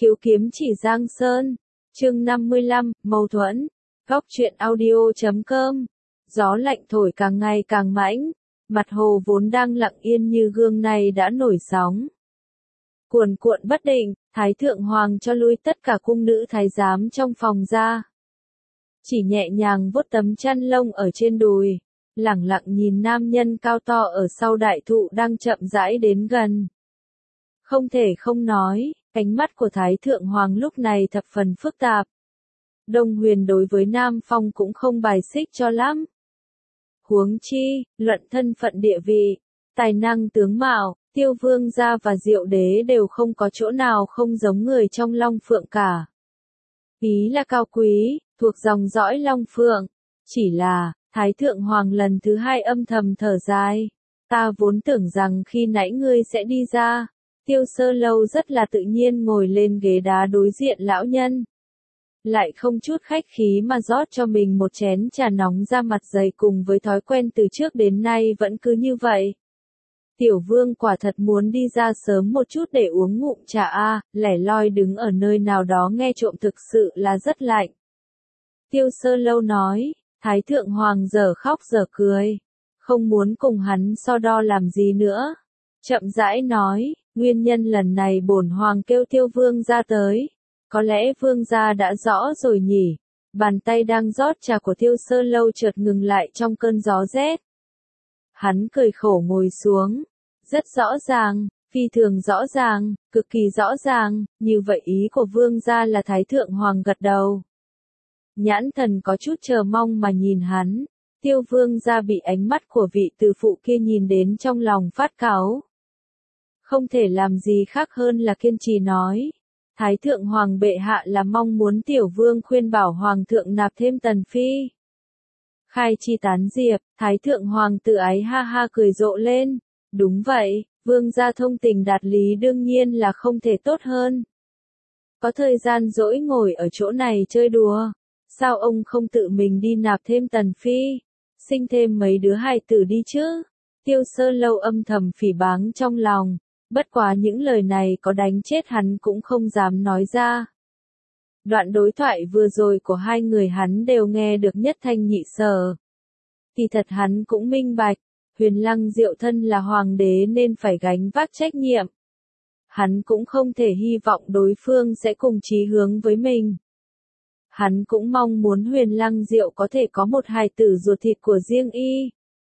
Khiếu kiếm chỉ Giang Sơn. Chương 55, mâu thuẫn. Góc truyện audio.com. Gió lạnh thổi càng ngày càng mãnh, mặt hồ vốn đang lặng yên như gương này đã nổi sóng. Cuồn cuộn bất định, Thái Thượng Hoàng cho lui tất cả cung nữ thái giám trong phòng ra. Chỉ nhẹ nhàng vuốt tấm chăn lông ở trên đùi, lẳng lặng nhìn nam nhân cao to ở sau đại thụ đang chậm rãi đến gần. Không thể không nói, ánh mắt của Thái Thượng Hoàng lúc này thập phần phức tạp. Đông Huyền đối với Nam Phong cũng không bài xích cho lắm. Huống chi, luận thân phận địa vị, tài năng tướng mạo, Tiêu Vương gia và Diệu Đế đều không có chỗ nào không giống người trong Long Phượng cả. Ý là cao quý, thuộc dòng dõi Long Phượng. Chỉ là, Thái Thượng Hoàng lần thứ hai âm thầm thở dài. Ta vốn tưởng rằng khi nãy ngươi sẽ đi ra. Tiêu Sơ Lâu rất là tự nhiên ngồi lên ghế đá đối diện lão nhân. Lại không chút khách khí mà rót cho mình một chén trà nóng ra mặt dày, cùng với thói quen từ trước đến nay vẫn cứ như vậy. Tiểu Vương quả thật muốn đi ra sớm một chút để uống ngụm trà a, lẻ loi đứng ở nơi nào đó nghe trộm thực sự là rất lạnh. Tiêu Sơ Lâu nói, Thái Thượng Hoàng giờ khóc giờ cười, không muốn cùng hắn so đo làm gì nữa. Chậm rãi nói, nguyên nhân lần này bổn hoàng kêu Tiêu Vương gia tới. Có lẽ Vương gia đã rõ rồi nhỉ. Bàn tay đang rót trà của Tiêu Sơ Lâu chợt ngừng lại trong cơn gió rét. Hắn cười khổ ngồi xuống. Rất rõ ràng, phi thường rõ ràng, cực kỳ rõ ràng, như vậy ý của Vương gia là Thái Thượng Hoàng gật đầu. Nhãn thần có chút chờ mong mà nhìn hắn. Tiêu Vương gia bị ánh mắt của vị từ phụ kia nhìn đến trong lòng phát cáu. Không thể làm gì khác hơn là kiên trì nói. Thái Thượng Hoàng bệ hạ là mong muốn Tiểu Vương khuyên bảo Hoàng thượng nạp thêm tần phi. Khai chi tán diệp, Thái Thượng Hoàng tự ái ha ha cười rộ lên. Đúng vậy, Vương gia thông tình đạt lý đương nhiên là không thể tốt hơn. Có thời gian rỗi ngồi ở chỗ này chơi đùa. Sao ông không tự mình đi nạp thêm tần phi? Sinh thêm mấy đứa hài tử đi chứ? Tiêu Sơ Lâu âm thầm phỉ báng trong lòng. Bất quá những lời này có đánh chết hắn cũng không dám nói ra. Đoạn đối thoại vừa rồi của hai người hắn đều nghe được nhất thanh nhị sở. Thì thật hắn cũng minh bạch, Huyền Lăng Diệu thân là hoàng đế nên phải gánh vác trách nhiệm. Hắn cũng không thể hy vọng đối phương sẽ cùng chí hướng với mình. Hắn cũng mong muốn Huyền Lăng Diệu có thể có một hài tử ruột thịt của riêng y.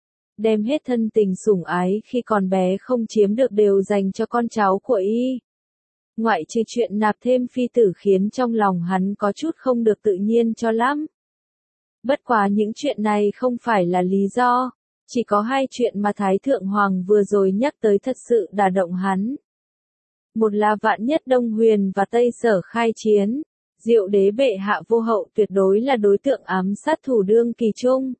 Đem hết thân tình sủng ái khi còn bé không chiếm được đều dành cho con cháu của y. Ngoại trừ chuyện nạp thêm phi tử khiến trong lòng hắn có chút không được tự nhiên cho lắm. Bất quá những chuyện này không phải là lý do, chỉ có hai chuyện mà Thái Thượng Hoàng vừa rồi nhắc tới thật sự đả động hắn. Một là vạn nhất Đông Huyền và Tây Sở khai chiến, Diệu Đế bệ hạ vô hậu tuyệt đối là đối tượng ám sát thủ đương kỳ trung.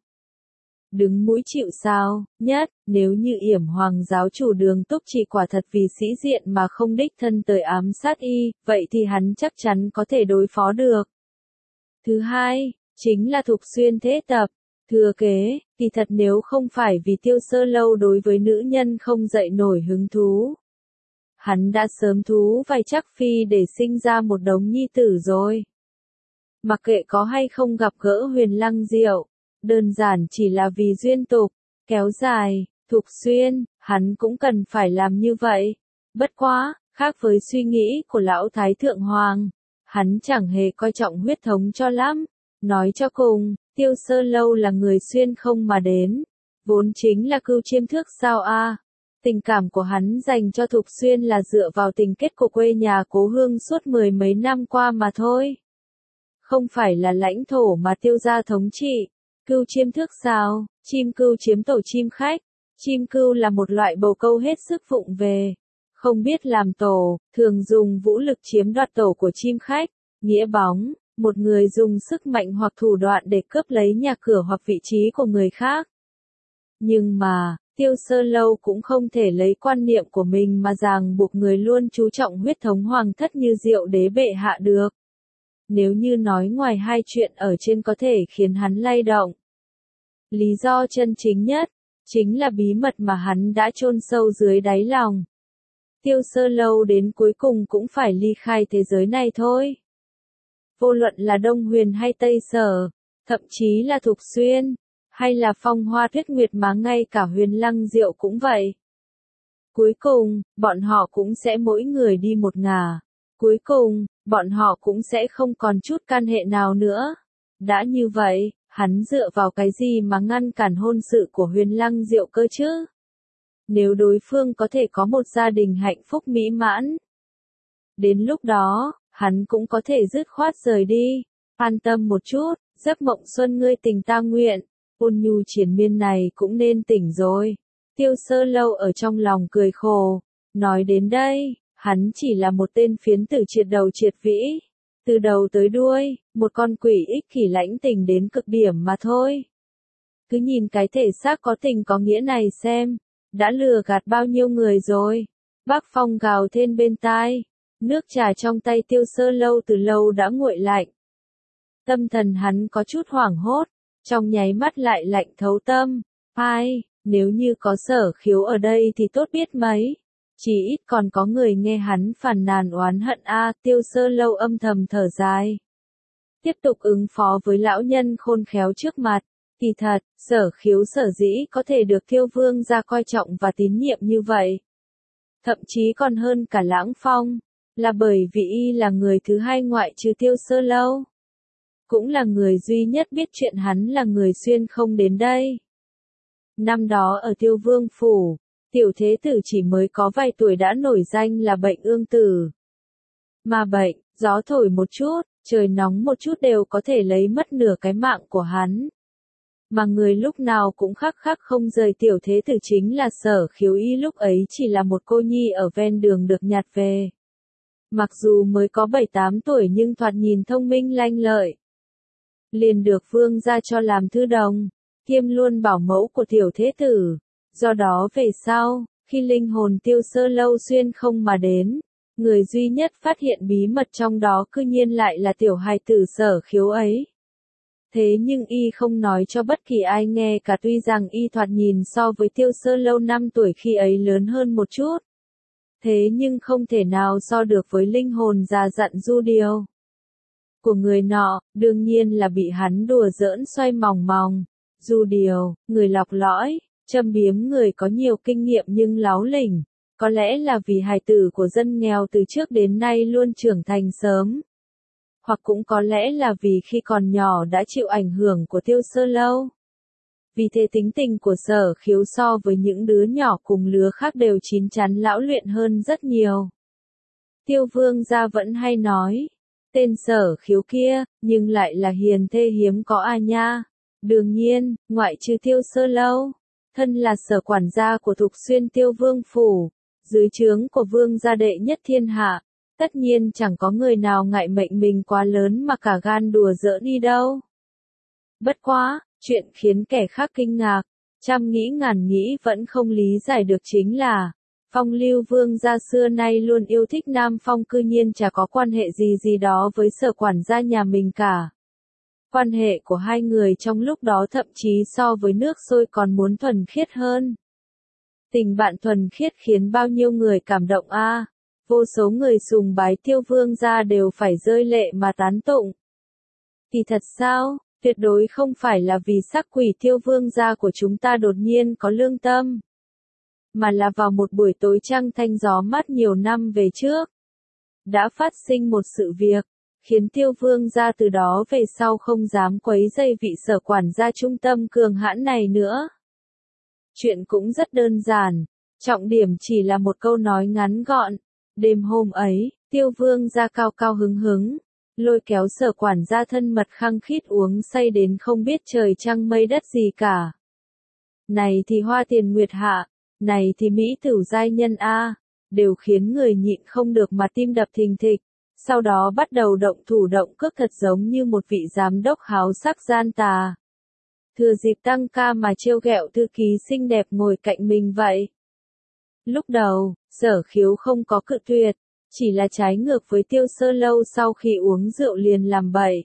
Đứng mũi chịu sào, nhất, nếu như Yểm Hoàng giáo chủ Đường Túc chỉ quả thật vì sĩ diện mà không đích thân tới ám sát y, vậy thì hắn chắc chắn có thể đối phó được. Thứ hai, chính là Thục Xuyên thế tập, thừa kế, thì thật nếu không phải vì Tiêu Sơ Lâu đối với nữ nhân không dậy nổi hứng thú. Hắn đã sớm thú vai chắc phi để sinh ra một đống nhi tử rồi. Mặc kệ có hay không gặp gỡ Huyền Lăng Diệu. Đơn giản chỉ là vì duyên tục, kéo dài, Thục Xuyên, hắn cũng cần phải làm như vậy. Bất quá, khác với suy nghĩ của lão Thái Thượng Hoàng, hắn chẳng hề coi trọng huyết thống cho lắm. Nói cho cùng, Tiêu Sơ Lâu là người xuyên không mà đến, vốn chính là cưu chiêm thước sao a. Tình cảm của hắn dành cho Thục Xuyên là dựa vào tình kết của quê nhà cố hương suốt mười mấy năm qua mà thôi. Không phải là lãnh thổ mà Tiêu gia thống trị. Cưu chiêm thước sao, chim cưu chiếm tổ chim khách. Chim cưu là một loại bồ câu hết sức vụng về. Không biết làm tổ, thường dùng vũ lực chiếm đoạt tổ của chim khách. Nghĩa bóng, một người dùng sức mạnh hoặc thủ đoạn để cướp lấy nhà cửa hoặc vị trí của người khác. Nhưng mà, Tiêu Sơ Lâu cũng không thể lấy quan niệm của mình mà ràng buộc người luôn chú trọng huyết thống hoàng thất như Diệu Đế bệ hạ được. Nếu như nói ngoài hai chuyện ở trên có thể khiến hắn lay động. Lý do chân chính nhất, chính là bí mật mà hắn đã chôn sâu dưới đáy lòng. Tiêu Sơ Lâu đến cuối cùng cũng phải ly khai thế giới này thôi. Vô luận là Đông Huyền hay Tây Sở, thậm chí là Thục Xuyên, hay là Phong Hoa Tuyết Nguyệt mà ngay cả Huyền Lăng Diệu cũng vậy. Cuối cùng, bọn họ cũng sẽ mỗi người đi một ngả. Cuối cùng, bọn họ cũng sẽ không còn chút can hệ nào nữa. Đã như vậy, hắn dựa vào cái gì mà ngăn cản hôn sự của Huyền Lăng Diệu cơ chứ? Nếu đối phương có thể có một gia đình hạnh phúc mỹ mãn, đến lúc đó, hắn cũng có thể dứt khoát rời đi. An tâm một chút, giấc mộng xuân ngươi tình ta nguyện, ôn nhu triền miên này cũng nên tỉnh rồi. Tiêu Sơ Lâu ở trong lòng cười khổ. Nói đến đây, hắn chỉ là một tên phiến tử triệt đầu triệt vĩ. Từ đầu tới đuôi, một con quỷ ích kỷ lãnh tình đến cực điểm mà thôi. Cứ nhìn cái thể xác có tình có nghĩa này xem, đã lừa gạt bao nhiêu người rồi. Bác Phong gào thét bên tai, nước trà trong tay Tiêu Sơ Lâu từ lâu đã nguội lạnh. Tâm thần hắn có chút hoảng hốt, trong nháy mắt lại lạnh thấu tâm. Ai, nếu như có Sở Khiếu ở đây thì tốt biết mấy. Chỉ ít còn có người nghe hắn phàn nàn oán hận a. Tiêu Sơ Lâu âm thầm thở dài. Tiếp tục ứng phó với lão nhân khôn khéo trước mặt. Kỳ thật, Sở Khiếu sở dĩ có thể được Tiêu Vương gia coi trọng và tín nhiệm như vậy. Thậm chí còn hơn cả Lãng Phong, là bởi vì y là người thứ hai ngoại trừ Tiêu Sơ Lâu. Cũng là người duy nhất biết chuyện hắn là người xuyên không đến đây. Năm đó ở Tiêu Vương Phủ, tiểu thế tử chỉ mới có vài tuổi đã nổi danh là bệnh ương tử. Mà bệnh, gió thổi một chút, trời nóng một chút đều có thể lấy mất nửa cái mạng của hắn. Mà người lúc nào cũng khắc khắc không rời tiểu thế tử chính là Sở Khiếu, y lúc ấy chỉ là một cô nhi ở ven đường được nhặt về. Mặc dù mới có 7-8 tuổi nhưng thoạt nhìn thông minh lanh lợi. Liền được vương gia cho làm thư đồng, kiêm luôn bảo mẫu của tiểu thế tử. Do đó về sau, khi linh hồn Tiêu Sơ Lâu xuyên không mà đến, người duy nhất phát hiện bí mật trong đó cư nhiên lại là tiểu hài tử Sở Khiếu ấy. Thế nhưng y không nói cho bất kỳ ai nghe cả, tuy rằng y thoạt nhìn so với Tiêu Sơ Lâu 5 tuổi khi ấy lớn hơn một chút. Thế nhưng không thể nào so được với linh hồn già dặn du điều của người nọ, đương nhiên là bị hắn đùa giỡn xoay mòng mòng. Du điều, người lọc lõi, châm biếm người có nhiều kinh nghiệm nhưng láu lỉnh, có lẽ là vì hài tử của dân nghèo từ trước đến nay luôn trưởng thành sớm. Hoặc cũng có lẽ là vì khi còn nhỏ đã chịu ảnh hưởng của Tiêu Sơ Lâu. Vì thế tính tình của Sở Khiếu so với những đứa nhỏ cùng lứa khác đều chín chắn lão luyện hơn rất nhiều. Tiêu Vương gia vẫn hay nói, tên Sở Khiếu kia, nhưng lại là hiền thê hiếm có à nha. Đương nhiên, ngoại trừ Tiêu Sơ Lâu, thân là sở quản gia của Thục Xuyên Tiêu Vương Phủ, dưới trướng của vương gia đệ nhất thiên hạ, tất nhiên chẳng có người nào ngại mệnh mình quá lớn mà cả gan đùa giỡn đi đâu. Bất quá, chuyện khiến kẻ khác kinh ngạc, trăm nghĩ ngàn nghĩ vẫn không lý giải được chính là, Phong Lưu Vương gia xưa nay luôn yêu thích Nam Phong cư nhiên chả có quan hệ gì đó với sở quản gia nhà mình cả. Quan hệ của hai người trong lúc đó thậm chí so với nước sôi còn muốn thuần khiết hơn. Tình bạn thuần khiết khiến bao nhiêu người cảm động a. Vô số người sùng bái Tiêu Vương gia đều phải rơi lệ mà tán tụng. Thì thật sao, tuyệt đối không phải là vì sắc quỷ Tiêu Vương gia của chúng ta đột nhiên có lương tâm, mà là vào một buổi tối trăng thanh gió mát nhiều năm về trước, đã phát sinh một sự việc, khiến Tiêu Vương gia từ đó về sau không dám quấy rầy vị sở quản gia trung tâm cường hãn này nữa. Chuyện cũng rất đơn giản, trọng điểm chỉ là một câu nói ngắn gọn. Đêm hôm ấy, Tiêu Vương gia cao cao hứng hứng, lôi kéo sở quản gia thân mật khăng khít uống say đến không biết trời trăng mây đất gì cả. Này thì hoa tiền nguyệt hạ, này thì mỹ tửu giai nhân a, đều khiến người nhịn không được mà tim đập thình thịch. Sau đó bắt đầu động thủ động cước thật giống như một vị giám đốc háo sắc gian tà. Thừa dịp tăng ca mà trêu ghẹo thư ký xinh đẹp ngồi cạnh mình vậy. Lúc đầu, Sở Khiếu không có cự tuyệt, chỉ là trái ngược với Tiêu Sơ Lâu sau khi uống rượu liền làm bậy.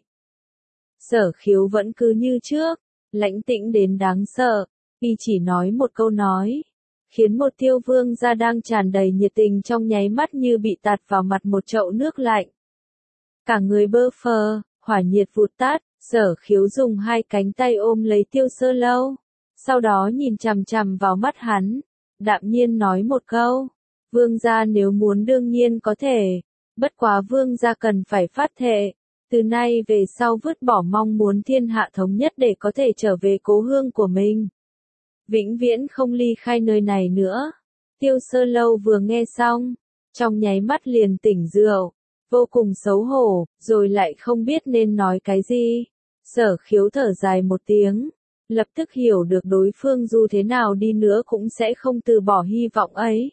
Sở Khiếu vẫn cứ như trước, lãnh tĩnh đến đáng sợ, y chỉ nói một câu nói. khiến một Tiêu vương gia đang tràn đầy nhiệt tình trong nháy mắt như bị tạt vào mặt một chậu nước lạnh. Cả người bơ phờ, hỏa nhiệt vụt tắt, Sở Khiếu dùng hai cánh tay ôm lấy Tiêu Sơ Lâu, sau đó nhìn chằm chằm vào mắt hắn, đạm nhiên nói một câu, vương gia nếu muốn đương nhiên có thể, bất quá vương gia cần phải phát thệ, từ nay về sau vứt bỏ mong muốn thiên hạ thống nhất để có thể trở về cố hương của mình. Vĩnh viễn không ly khai nơi này nữa. Tiêu Sơ Lâu vừa nghe xong, trong nháy mắt liền tỉnh rượu, vô cùng xấu hổ, rồi lại không biết nên nói cái gì. Sở Khiếu thở dài một tiếng, lập tức hiểu được đối phương dù thế nào đi nữa cũng sẽ không từ bỏ hy vọng ấy.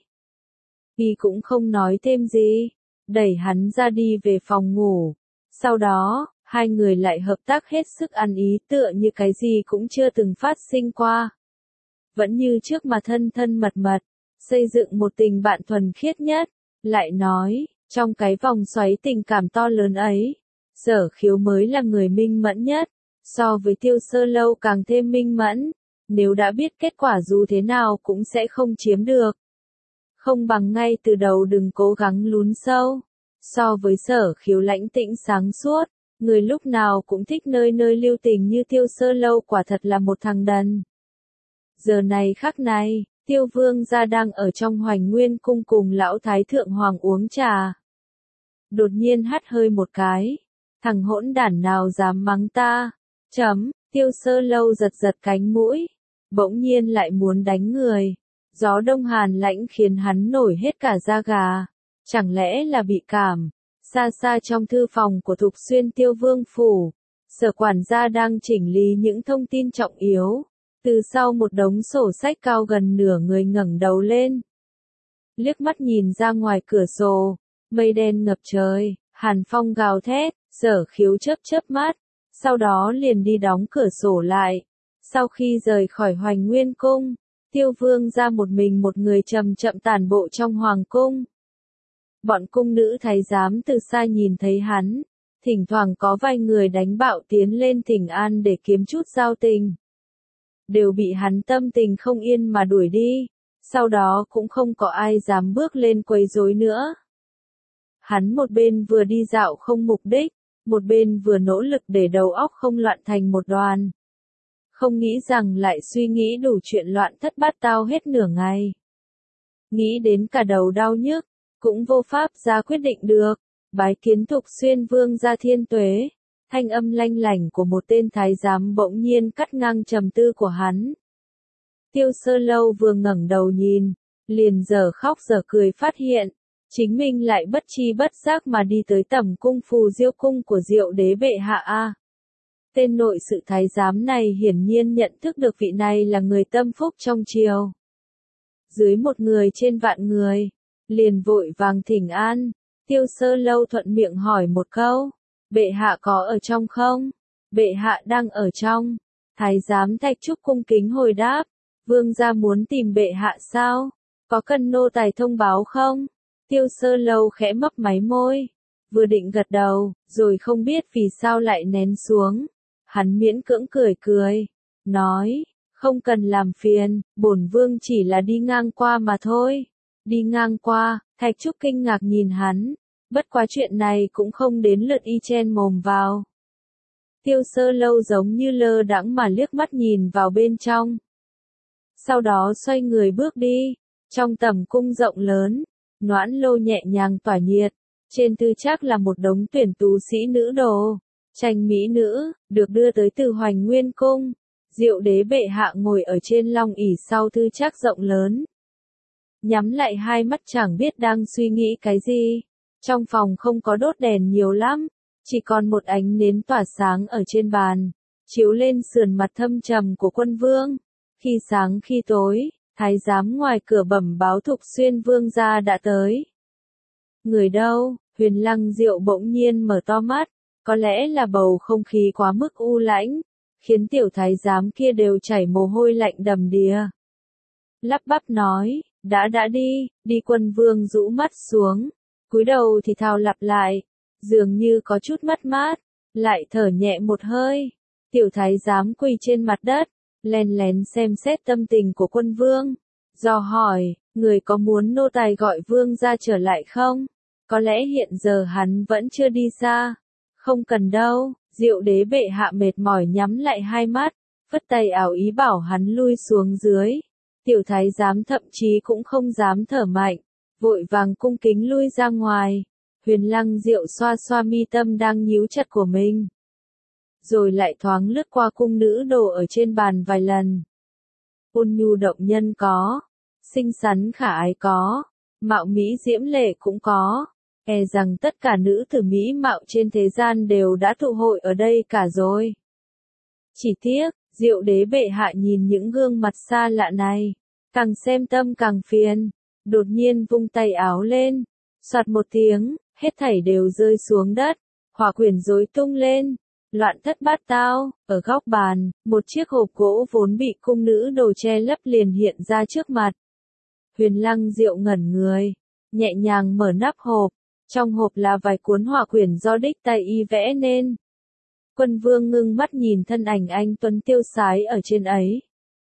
Y cũng không nói thêm gì, đẩy hắn ra đi về phòng ngủ. Sau đó, hai người lại hợp tác hết sức ăn ý tựa như cái gì cũng chưa từng phát sinh qua. Vẫn như trước mà thân thân mật mật, xây dựng một tình bạn thuần khiết nhất. Lại nói, trong cái vòng xoáy tình cảm to lớn ấy, Sở Khiếu mới là người minh mẫn nhất, so với Tiêu Sơ Lâu càng thêm minh mẫn, nếu đã biết kết quả dù thế nào cũng sẽ không chiếm được. Không bằng ngay từ đầu đừng cố gắng lún sâu. So với Sở Khiếu lãnh tĩnh sáng suốt, người lúc nào cũng thích nơi nơi lưu tình như Tiêu Sơ Lâu quả thật là một thằng đần. Giờ này khắc này, Tiêu vương gia đang ở trong Hoành Nguyên cung cùng lão thái thượng hoàng uống trà. Đột nhiên hắt hơi một cái, thằng hỗn đản nào dám mắng ta, Tiêu Sơ Lâu giật giật cánh mũi, bỗng nhiên lại muốn đánh người. Gió đông hàn lãnh khiến hắn nổi hết cả da gà, chẳng lẽ là bị cảm. Xa xa trong thư phòng của Thục Xuyên Tiêu Vương phủ, Sở quản gia đang chỉnh lý những thông tin trọng yếu. Từ sau một đống sổ sách cao gần nửa người ngẩng đầu lên. Liếc mắt nhìn ra ngoài cửa sổ, mây đen ngập trời, hàn phong gào thét, Sở Khiếu chớp chớp mắt, sau đó liền đi đóng cửa sổ lại. Sau khi rời khỏi Hoành Nguyên cung, Tiêu vương ra một mình một người chậm chậm tản bộ trong hoàng cung. Bọn cung nữ thái giám từ xa nhìn thấy hắn, thỉnh thoảng có vài người đánh bạo tiến lên thỉnh an để kiếm chút giao tình. Đều bị hắn tâm tình không yên mà đuổi đi, sau đó cũng không có ai dám bước lên quấy rối nữa. Hắn một bên vừa đi dạo không mục đích, một bên vừa nỗ lực để đầu óc không loạn thành một đoàn. Không nghĩ rằng lại suy nghĩ đủ chuyện loạn thất bát tao hết nửa ngày. Nghĩ đến cả đầu đau nhức, cũng vô pháp ra quyết định được, bái kiến Thục Xuyên vương gia thiên tuế. Thanh âm lanh lảnh của một tên thái giám bỗng nhiên cắt ngang trầm tư của hắn. Tiêu Sơ Lâu vừa ngẩng đầu nhìn, liền giờ khóc giờ cười phát hiện, chính mình lại bất tri bất giác mà đi tới tẩm cung Phù Diêu cung của Diệu đế bệ hạ a. Tên nội sự thái giám này hiển nhiên nhận thức được vị này là người tâm phúc trong triều. Dưới một người trên vạn người, liền vội vàng thỉnh an. Tiêu Sơ Lâu thuận miệng hỏi một câu. Bệ hạ có ở trong không? Bệ hạ đang ở trong. Thái giám Thạch Trúc cung kính hồi đáp. Vương gia muốn tìm bệ hạ sao? Có cần nô tài thông báo không? Tiêu Sơ Lâu khẽ mấp máy môi. Vừa định gật đầu, rồi không biết vì sao lại nén xuống. Hắn miễn cưỡng cười cười. Nói, không cần làm phiền, bổn vương chỉ là đi ngang qua mà thôi. Đi ngang qua, Thạch Trúc kinh ngạc nhìn hắn. Bất quá chuyện này cũng không đến lượt y chen mồm vào. Tiêu Sơ Lâu giống như lơ đãng mà liếc mắt nhìn vào bên trong. Sau đó xoay người bước đi. Trong tầm cung rộng lớn, noãn lô nhẹ nhàng tỏa nhiệt. Trên thư trác là một đống tuyển tú sĩ nữ đồ, tranh mỹ nữ, được đưa tới từ Hoành Nguyên cung. Diệu đế bệ hạ ngồi ở trên long ỷ sau thư trác rộng lớn. Nhắm lại hai mắt chẳng biết đang suy nghĩ cái gì. Trong phòng không có đốt đèn nhiều lắm, chỉ còn một ánh nến tỏa sáng ở trên bàn, chiếu lên sườn mặt thâm trầm của quân vương. Khi sáng khi tối, thái giám ngoài cửa bẩm báo Thục Xuyên vương gia đã tới. Người đâu? Huyền Lăng Diệu bỗng nhiên mở to mắt, có lẽ là bầu không khí quá mức u lãnh, khiến tiểu thái giám kia đều chảy mồ hôi lạnh đầm đìa. Lắp bắp nói, đã đi quân vương rũ mắt xuống. Cúi đầu thì thào lặp lại, dường như có chút mất mát, lại thở nhẹ một hơi. Tiểu thái giám quỳ trên mặt đất, lén lén xem xét tâm tình của quân vương. dò hỏi, người có muốn nô tài gọi vương gia trở lại không? Có lẽ hiện giờ hắn vẫn chưa đi xa. Không cần đâu, Diệu đế bệ hạ mệt mỏi nhắm lại hai mắt, phất tay áo ý bảo hắn lui xuống dưới. Tiểu thái giám thậm chí cũng không dám thở mạnh, vội vàng cung kính lui ra ngoài. Huyền Lăng Diệu xoa xoa mi tâm đang nhíu chặt của mình. Rồi lại thoáng lướt qua cung nữ đồ ở trên bàn vài lần. Ôn nhu động nhân có, xinh xắn khả ái có, mạo mỹ diễm lệ cũng có. E rằng tất cả nữ tử mỹ mạo trên thế gian đều đã tụ hội ở đây cả rồi. Chỉ tiếc, Diệu đế bệ hạ nhìn những gương mặt xa lạ này, càng xem tâm càng phiền, đột nhiên vung tay áo lên, soạt một tiếng, hết thảy đều rơi xuống đất, hỏa quyển rối tung lên, loạn thất bát tao. Ở góc bàn, một chiếc hộp gỗ vốn bị cung nữ đồ che lấp liền hiện ra trước mặt. Huyền Lăng Diệu ngẩn người, nhẹ nhàng mở nắp hộp, trong hộp là vài cuốn hỏa quyển do đích tay y vẽ nên. Quân vương ngưng mắt nhìn thân ảnh anh tuấn tiêu sái ở trên ấy.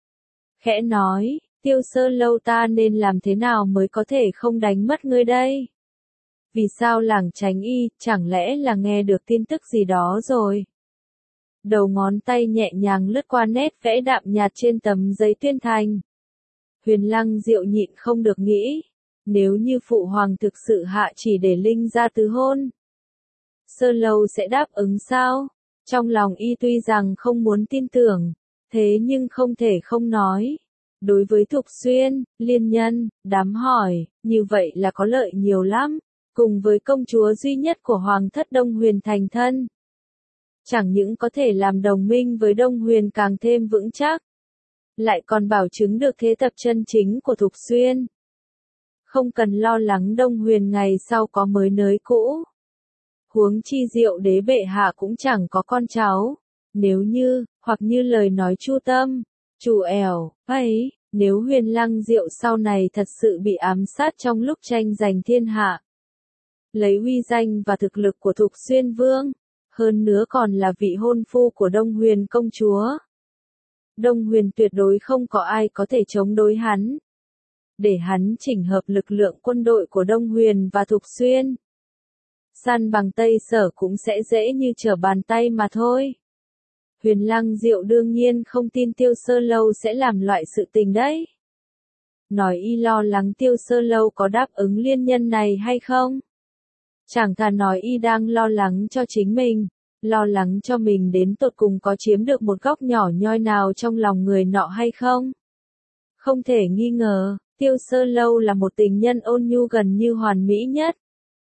Khẽ nói, Tiêu Sơ Lâu, ta nên làm thế nào mới có thể không đánh mất ngươi đây? Vì sao làng Chánh Y, chẳng lẽ là nghe được tin tức gì đó rồi? Đầu ngón tay nhẹ nhàng lướt qua nét vẽ đạm nhạt trên tấm giấy tuyên thành. Huyền Lăng Diệu nhịn không được nghĩ, nếu như phụ hoàng thực sự hạ chỉ để Linh ra tứ hôn, Sơ Lâu sẽ đáp ứng sao? Trong lòng y tuy rằng không muốn tin tưởng, thế nhưng không thể không nói. Đối với Thục Xuyên, Liên Nhân, đám hỏi, như vậy là có lợi nhiều lắm, cùng với công chúa duy nhất của Hoàng thất Đông Huyền thành thân. Chẳng những có thể làm đồng minh với Đông Huyền càng thêm vững chắc, lại còn bảo chứng được thế tập chân chính của Thục Xuyên. Không cần lo lắng Đông Huyền ngày sau có mới nới cũ. Huống chi Diệu đế bệ hạ cũng chẳng có con cháu. Nếu như, hoặc như lời nói Chu Tâm, Chu Ẻo, ấy, nếu Huyền Lăng Diệu sau này thật sự bị ám sát trong lúc tranh giành thiên hạ, lấy uy danh và thực lực của Thục Xuyên Vương, hơn nữa còn là vị hôn phu của Đông Huyền công chúa, Đông Huyền tuyệt đối không có ai có thể chống đối hắn. Để hắn chỉnh hợp lực lượng quân đội của Đông Huyền và Thục Xuyên, san bằng Tây Sở cũng sẽ dễ như trở bàn tay mà thôi. Huyền Lăng Diệu đương nhiên không tin Tiêu Sơ Lâu sẽ làm loại sự tình đấy. Nói y lo lắng Tiêu Sơ Lâu có đáp ứng Liên Nhân này hay không? Chẳng thà nói y đang lo lắng cho chính mình, lo lắng cho mình đến tột cùng có chiếm được một góc nhỏ nhoi nào trong lòng người nọ hay không? Không thể nghi ngờ, Tiêu Sơ Lâu là một tình nhân ôn nhu gần như hoàn mỹ nhất.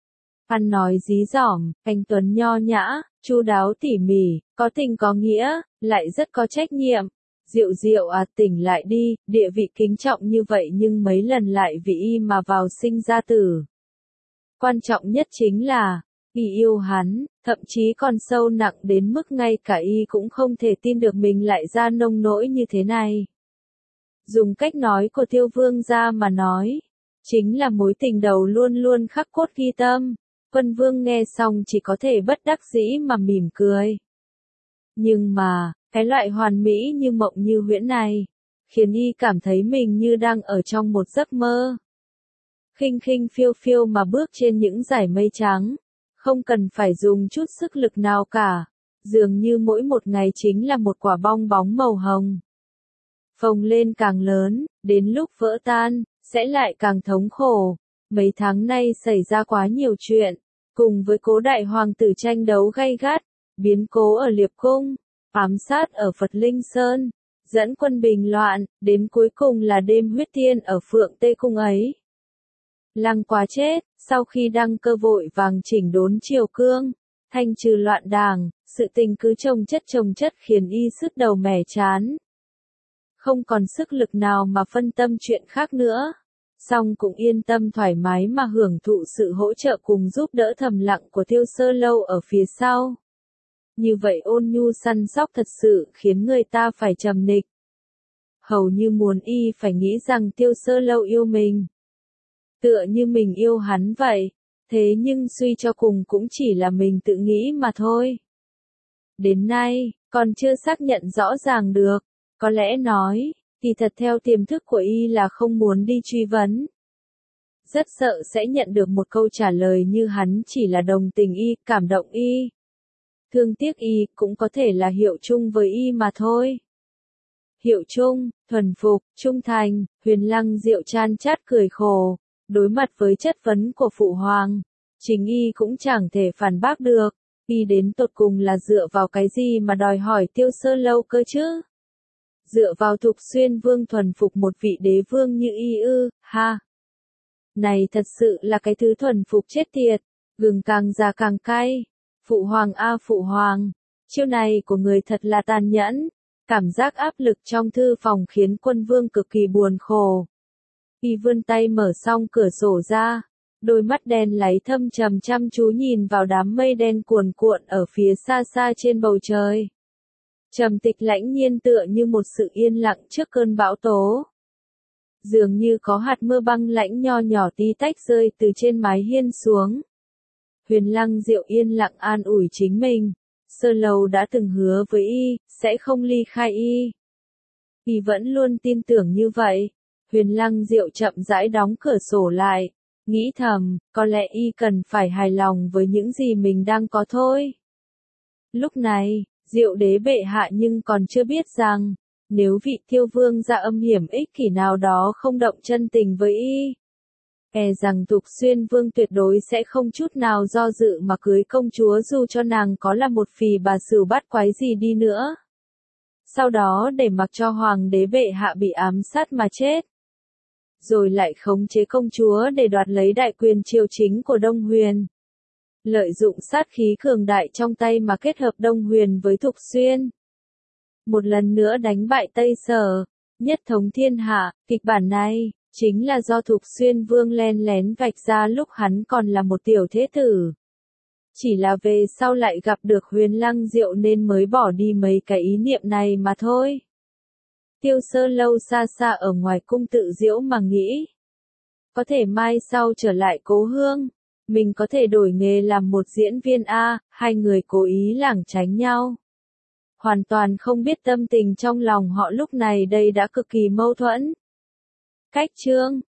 Ăn nói dí dỏm, anh tuấn nho nhã, chu đáo tỉ mỉ, có tình có nghĩa, lại rất có trách nhiệm. Diệu Diệu à, tỉnh lại đi, địa vị kính trọng như vậy nhưng mấy lần lại vì y mà vào sinh ra tử. Quan trọng nhất chính là, y yêu hắn, thậm chí còn sâu nặng đến mức ngay cả y cũng không thể tin được mình lại ra nông nỗi như thế này. Dùng cách nói của Tiêu Vương gia mà nói, chính là mối tình đầu luôn luôn khắc cốt ghi tâm. Quân Vương nghe xong chỉ có thể bất đắc dĩ mà mỉm cười. Nhưng mà, cái loại hoàn mỹ như mộng như huyễn này, khiến y cảm thấy mình như đang ở trong một giấc mơ. Khinh khinh phiêu phiêu mà bước trên những dải mây trắng, không cần phải dùng chút sức lực nào cả, dường như mỗi một ngày chính là một quả bong bóng màu hồng. Phồng lên càng lớn, đến lúc vỡ tan, sẽ lại càng thống khổ. Mấy tháng nay xảy ra quá nhiều chuyện, cùng với Cố đại hoàng tử tranh đấu gay gắt, biến cố ở Liệp Cung, ám sát ở Phật Linh Sơn, dẫn quân bình loạn, đến cuối cùng là đêm huyết tiên ở Phượng Tê Cung ấy. Lăng Quá chết, sau khi đăng cơ vội vàng chỉnh đốn triều cương, thanh trừ loạn đảng, sự tình cứ chồng chất khiến y sứt đầu mẻ chán. Không còn sức lực nào mà phân tâm chuyện khác nữa. Song cũng yên tâm thoải mái mà hưởng thụ sự hỗ trợ cùng giúp đỡ thầm lặng của Tiêu Sơ Lâu ở phía sau. Như vậy ôn nhu săn sóc thật sự khiến người ta phải trầm nịch. Hầu như muốn y phải nghĩ rằng Tiêu Sơ Lâu yêu mình. Tựa như mình yêu hắn vậy, thế nhưng suy cho cùng cũng chỉ là mình tự nghĩ mà thôi. Đến nay, còn chưa xác nhận rõ ràng được, có lẽ nói, Thì thật theo tiềm thức của y là không muốn đi truy vấn. Rất sợ sẽ nhận được một câu trả lời như hắn chỉ là đồng tình y, cảm động y. Thương tiếc y, cũng có thể là hiệu chung với y mà thôi. Hiệu chung, thuần phục, trung thành, Huyền Lăng Diệu chan chát cười khổ, đối mặt với chất vấn của phụ hoàng. Chính y cũng chẳng thể phản bác được, y đến tột cùng là dựa vào cái gì mà đòi hỏi Tiêu Sơ Lâu cơ chứ? Dựa vào Thục Xuyên Vương thuần phục một vị đế vương như y ư, ha? Này thật sự là cái thứ thuần phục chết tiệt, gừng càng già càng cay. Phụ hoàng a phụ hoàng, chiêu này của người thật là tàn nhẫn. Cảm giác áp lực trong thư phòng khiến Quân Vương cực kỳ buồn khổ. Y vươn tay mở xong cửa sổ ra, đôi mắt đen láy thâm trầm chăm chú nhìn vào đám mây đen cuồn cuộn ở phía xa xa trên bầu trời. Trầm tịch lãnh nhiên tựa như một sự yên lặng trước cơn bão tố. Dường như có hạt mưa băng lãnh nho nhỏ tí tách rơi từ trên mái hiên xuống. Huyền Lăng Diệu yên lặng an ủi chính mình. Sơ Lâu đã từng hứa với y, sẽ không ly khai y. Y vẫn luôn tin tưởng như vậy. Huyền Lăng Diệu chậm rãi đóng cửa sổ lại, nghĩ thầm, có lẽ y cần phải hài lòng với những gì mình đang có thôi. Lúc này, Diệu đế bệ hạ nhưng còn chưa biết rằng, nếu vị Thiêu Vương ra âm hiểm ích kỷ nào đó không động chân tình với y, e rằng Thục Xuyên Vương tuyệt đối sẽ không chút nào do dự mà cưới công chúa dù cho nàng có là một phì bà sửu bát quái gì đi nữa. Sau đó để mặc cho hoàng đế bệ hạ bị ám sát mà chết. Rồi lại khống chế công chúa để đoạt lấy đại quyền triều chính của Đông Huyền. Lợi dụng sát khí cường đại trong tay mà kết hợp Đông Huyền với Thục Xuyên. Một lần nữa đánh bại Tây Sở, nhất thống thiên hạ. Kịch bản này chính là do Thục Xuyên Vương len lén vạch ra lúc hắn còn là một tiểu thế tử. Chỉ là về sau lại gặp được Huyền Lăng Diệu nên mới bỏ đi mấy cái ý niệm này mà thôi. Tiêu Sơ Lâu xa xa ở ngoài cung tự diễu mà nghĩ. Có thể mai sau trở lại Cố Hương, mình có thể đổi nghề làm một diễn viên a. Hai người cố ý lảng tránh nhau. Hoàn toàn không biết tâm tình trong lòng họ lúc này đây đã cực kỳ mâu thuẫn. Cách chương